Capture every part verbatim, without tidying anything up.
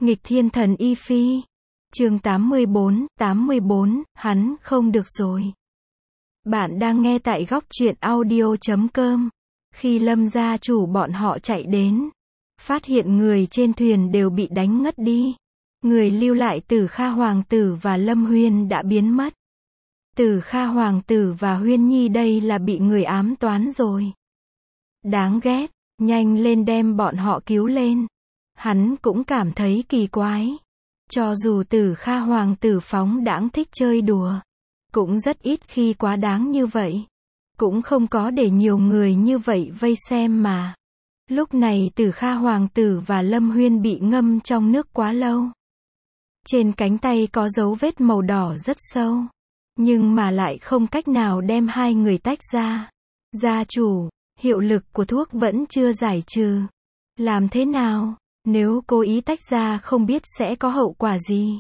Nghịch thiên thần Y Phi. Chương tám mươi bốn, tám mươi bốn, hắn không được rồi. Bạn đang nghe tại góc truyện audio chấm com. Khi Lâm gia chủ bọn họ chạy đến, phát hiện người trên thuyền đều bị đánh ngất đi. Người lưu lại Tử Kha hoàng tử và Lâm Huyên đã biến mất. Tử Kha hoàng tử và Huyên Nhi đây là bị người ám toán rồi. Đáng ghét, nhanh lên đem bọn họ cứu lên. Hắn cũng cảm thấy kỳ quái. Cho dù Tử Kha hoàng tử phóng đãng thích chơi đùa, cũng rất ít khi quá đáng như vậy. Cũng không có để nhiều người như vậy vây xem mà. Lúc này Tử Kha hoàng tử và Lâm Huyên bị ngâm trong nước quá lâu. Trên cánh tay có dấu vết màu đỏ rất sâu. Nhưng mà lại không cách nào đem hai người tách ra. Gia chủ, hiệu lực của thuốc vẫn chưa giải trừ. Làm thế nào? Nếu cố ý tách ra không biết sẽ có hậu quả gì.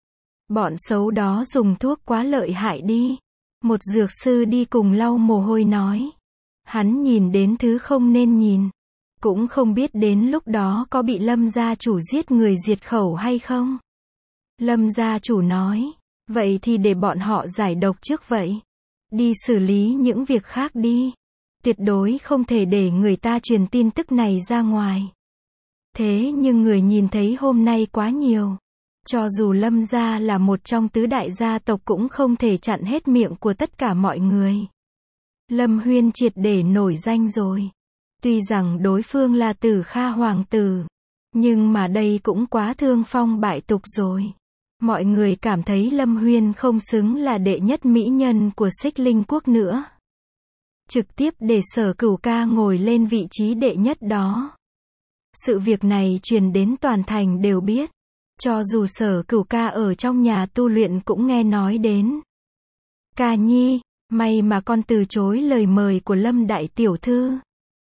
Bọn xấu đó dùng thuốc quá lợi hại đi. Một dược sư đi cùng lau mồ hôi nói. Hắn nhìn đến thứ không nên nhìn. Cũng không biết đến lúc đó có bị Lâm gia chủ giết người diệt khẩu hay không. Lâm gia chủ nói. Vậy thì để bọn họ giải độc trước vậy. Đi xử lý những việc khác đi. Tuyệt đối không thể để người ta truyền tin tức này ra ngoài. Thế nhưng người nhìn thấy hôm nay quá nhiều. Cho dù Lâm gia là một trong tứ đại gia tộc cũng không thể chặn hết miệng của tất cả mọi người. Lâm Huyên triệt để nổi danh rồi. Tuy rằng đối phương là Tử Kha hoàng tử, nhưng mà đây cũng quá thương phong bại tục rồi. Mọi người cảm thấy Lâm Huyên không xứng là đệ nhất mỹ nhân của Xích Linh Quốc nữa. Trực tiếp để Sở Cửu Ca ngồi lên vị trí đệ nhất đó. Sự việc này truyền đến toàn thành đều biết. Cho dù Sở Cửu Ca ở trong nhà tu luyện cũng nghe nói đến. Ca nhi, may mà con từ chối lời mời của Lâm đại tiểu thư.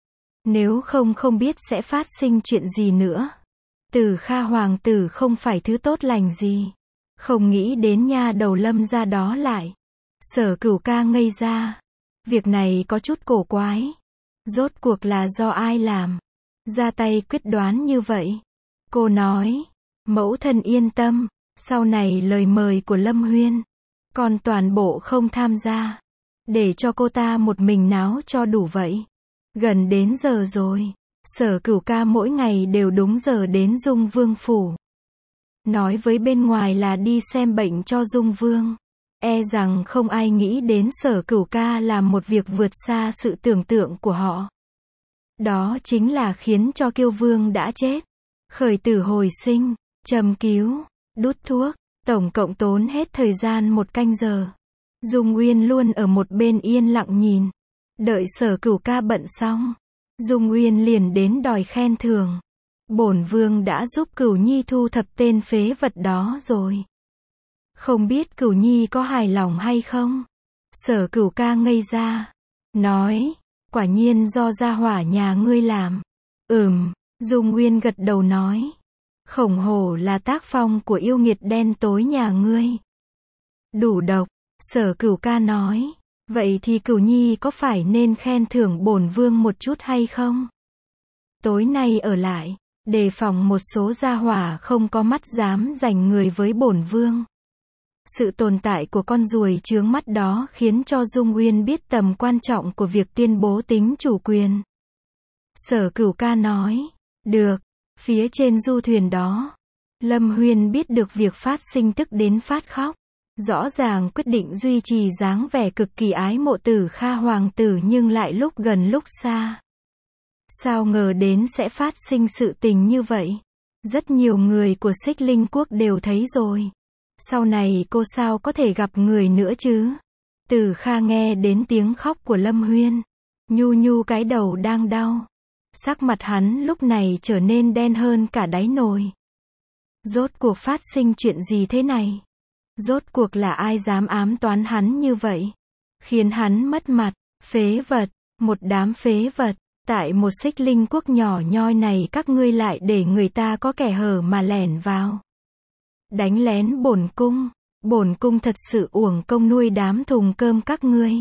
Nếu không không biết sẽ phát sinh chuyện gì nữa. Tử Kha hoàng tử không phải thứ tốt lành gì. Không nghĩ đến nha đầu Lâm gia đó lại. Sở Cửu Ca ngây ra. Việc này có chút cổ quái. Rốt cuộc là do ai làm? Ra tay quyết đoán như vậy. Cô nói. Mẫu thân yên tâm. Sau này lời mời của Lâm Huyên, còn toàn bộ không tham gia. Để cho cô ta một mình náo cho đủ vậy. Gần đến giờ rồi. Sở Cửu Ca mỗi ngày đều đúng giờ đến Dung Vương phủ. Nói với bên ngoài là đi xem bệnh cho Dung Vương. E rằng không ai nghĩ đến Sở Cửu Ca làm một việc vượt xa sự tưởng tượng của họ. Đó chính là khiến cho Kiêu Vương đã chết. Khởi tử hồi sinh, châm cứu, đút thuốc, tổng cộng tốn hết thời gian một canh giờ. Dung Uyên luôn ở một bên yên lặng nhìn. Đợi Sở Cửu Ca bận xong, Dung Uyên liền đến đòi khen thưởng. Bổn vương đã giúp Cửu Nhi thu thập tên phế vật đó rồi. Không biết Cửu Nhi có hài lòng hay không? Sở Cửu Ca ngây ra. Nói, quả nhiên do gia hỏa nhà ngươi làm. Ừm, Dung Uyên gật đầu nói. Khổng hổ là tác phong của yêu nghiệt đen tối nhà ngươi. Đủ độc, Sở Cửu Ca nói. Vậy thì Cửu Nhi có phải nên khen thưởng bổn vương một chút hay không? Tối nay ở lại, đề phòng một số gia hỏa không có mắt dám giành người với bổn vương. Sự tồn tại của con ruồi chướng mắt đó khiến cho Dung Uyên biết tầm quan trọng của việc tuyên bố tính chủ quyền. Sở Cửu Ca nói, được, phía trên du thuyền đó, Lâm Huyên biết được việc phát sinh tức đến phát khóc. Rõ ràng quyết định duy trì dáng vẻ cực kỳ ái mộ Tử Kha hoàng tử nhưng lại lúc gần lúc xa. Sao ngờ đến sẽ phát sinh sự tình như vậy? Rất nhiều người của Xích Linh Quốc đều thấy rồi. Sau này cô sao có thể gặp người nữa chứ? Tử Kha nghe đến tiếng khóc của Lâm Huyên. Nhu nhu cái đầu đang đau. Sắc mặt hắn lúc này trở nên đen hơn cả đáy nồi. Rốt cuộc phát sinh chuyện gì thế này? Rốt cuộc là ai dám ám toán hắn như vậy? Khiến hắn mất mặt, phế vật, một đám phế vật. Tại một Xích Linh Quốc nhỏ nhoi này các ngươi lại để người ta có kẻ hở mà lẻn vào. Đánh lén bổn cung, bổn cung thật sự uổng công nuôi đám thùng cơm các ngươi.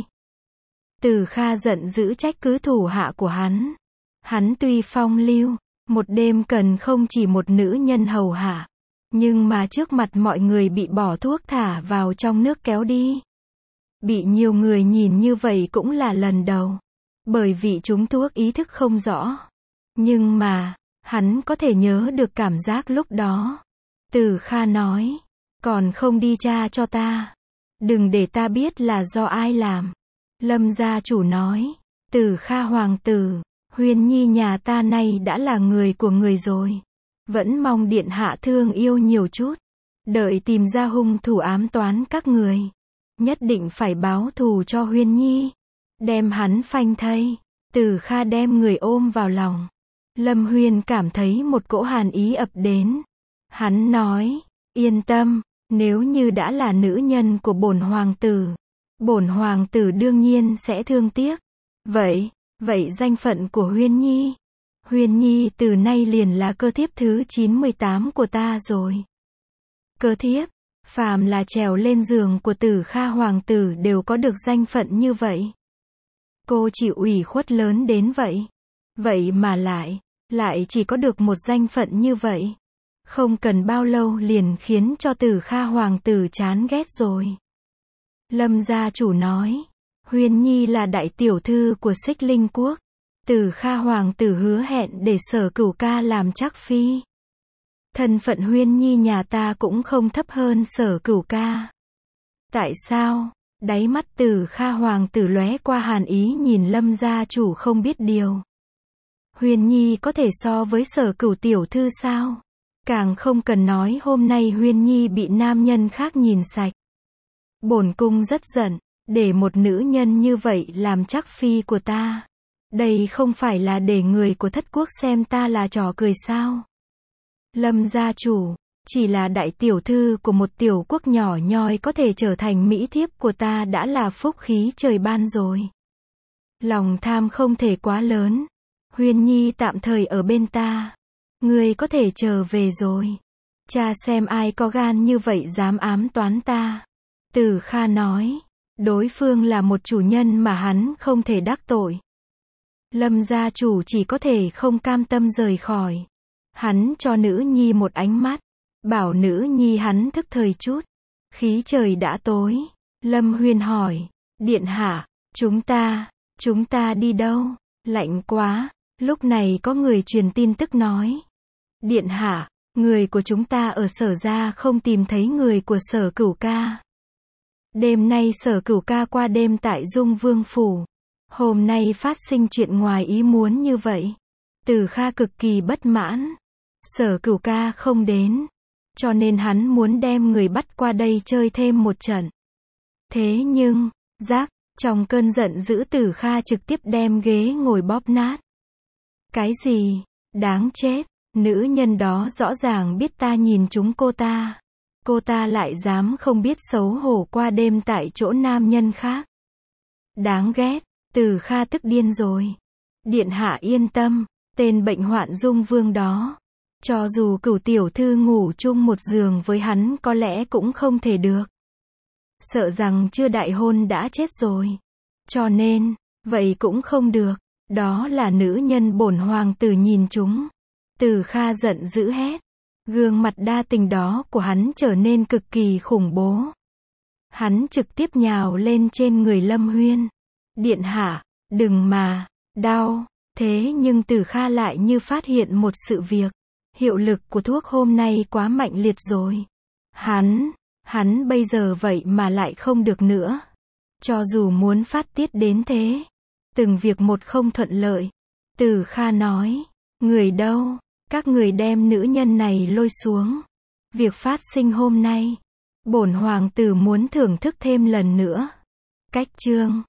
Tử Kha giận dữ trách cứ thủ hạ của hắn. Hắn tuy phong lưu, một đêm cần không chỉ một nữ nhân hầu hạ. Nhưng mà trước mặt mọi người bị bỏ thuốc thả vào trong nước kéo đi. Bị nhiều người nhìn như vậy cũng là lần đầu. Bởi vì trúng thuốc ý thức không rõ. Nhưng mà, hắn có thể nhớ được cảm giác lúc đó. Từ Kha nói, còn không đi tra cho ta. Đừng để ta biết là do ai làm. Lâm gia chủ nói, Từ Kha hoàng tử, Huyên Nhi nhà ta nay đã là người của người rồi. Vẫn mong điện hạ thương yêu nhiều chút. Đợi tìm ra hung thủ ám toán các người. Nhất định phải báo thù cho Huyên Nhi. Đem hắn phanh thây. Từ Kha đem người ôm vào lòng. Lâm Huyên cảm thấy một cỗ hàn ý ập đến. Hắn nói, yên tâm, nếu như đã là nữ nhân của bổn hoàng tử, bổn hoàng tử đương nhiên sẽ thương tiếc. Vậy, vậy danh phận của Huyên Nhi? Huyên Nhi từ nay liền là cơ thiếp thứ chín mươi tám của ta rồi. Cơ thiếp, phàm là trèo lên giường của Từ Kha hoàng tử đều có được danh phận như vậy. Cô chịu ủy khuất lớn đến vậy. Vậy mà lại, lại chỉ có được một danh phận như vậy. Không cần bao lâu liền khiến cho Từ Kha hoàng tử chán ghét rồi. Lâm gia chủ nói, Huyên Nhi là đại tiểu thư của Xích Linh quốc. Từ Kha hoàng tử hứa hẹn để Sở Cửu ca làm trắc phi. Thân phận Huyên Nhi nhà ta cũng không thấp hơn Sở Cửu ca. Tại sao? Đáy mắt Từ Kha hoàng tử lóe qua hàn ý nhìn Lâm gia chủ không biết điều. Huyên Nhi có thể so với Sở Cửu tiểu thư sao? Càng không cần nói hôm nay Huyên Nhi bị nam nhân khác nhìn sạch. Bổn cung rất giận, để một nữ nhân như vậy làm trắc phi của ta. Đây không phải là để người của thất quốc xem ta là trò cười sao? Lâm gia chủ, chỉ là đại tiểu thư của một tiểu quốc nhỏ nhoi có thể trở thành mỹ thiếp của ta đã là phúc khí trời ban rồi. Lòng tham không thể quá lớn. Huyên Nhi tạm thời ở bên ta. Ngươi có thể trở về rồi. Cha xem ai có gan như vậy dám ám toán ta. Từ Kha nói, đối phương là một chủ nhân mà hắn không thể đắc tội. Lâm gia chủ chỉ có thể không cam tâm rời khỏi. Hắn cho nữ nhi một ánh mắt, bảo nữ nhi hắn thức thời chút. Khí trời đã tối. Lâm Huyên hỏi, điện hạ, chúng ta, chúng ta đi đâu? Lạnh quá. Lúc này có người truyền tin tức nói, điện hạ, người của chúng ta ở Sở gia không tìm thấy người của Sở Cửu ca. Đêm nay Sở Cửu ca qua đêm tại Dung Vương phủ. Hôm nay phát sinh chuyện ngoài ý muốn như vậy. Từ Kha cực kỳ bất mãn. Sở Cửu ca không đến. Cho nên hắn muốn đem người bắt qua đây chơi thêm một trận. Thế nhưng, giác, trong cơn giận dữ Từ Kha trực tiếp đem ghế ngồi bóp nát. Cái gì? Đáng chết. Nữ nhân đó rõ ràng biết ta nhìn chúng cô ta. Cô ta lại dám không biết xấu hổ qua đêm tại chỗ nam nhân khác. Đáng ghét. Từ Kha tức điên rồi. Điện hạ yên tâm. Tên bệnh hoạn Dung Vương đó. Cho dù Cửu tiểu thư ngủ chung một giường với hắn có lẽ cũng không thể được. Sợ rằng chưa đại hôn đã chết rồi. Cho nên, vậy cũng không được. Đó là nữ nhân bổn hoàng tử nhìn chúng. Từ Kha giận dữ hét. Gương mặt đa tình đó của hắn trở nên cực kỳ khủng bố. Hắn trực tiếp nhào lên trên người Lâm Huyên. Điện hạ, đừng mà, đau. Thế nhưng Từ Kha lại như phát hiện một sự việc. Hiệu lực của thuốc hôm nay quá mạnh liệt rồi. Hắn, hắn bây giờ vậy mà lại không được nữa. Cho dù muốn phát tiết đến thế. Từng việc một không thuận lợi. Từ Kha nói, người đâu? Các người đem nữ nhân này lôi xuống. Việc phát sinh hôm nay, bổn hoàng tử muốn thưởng thức thêm lần nữa. Cách chương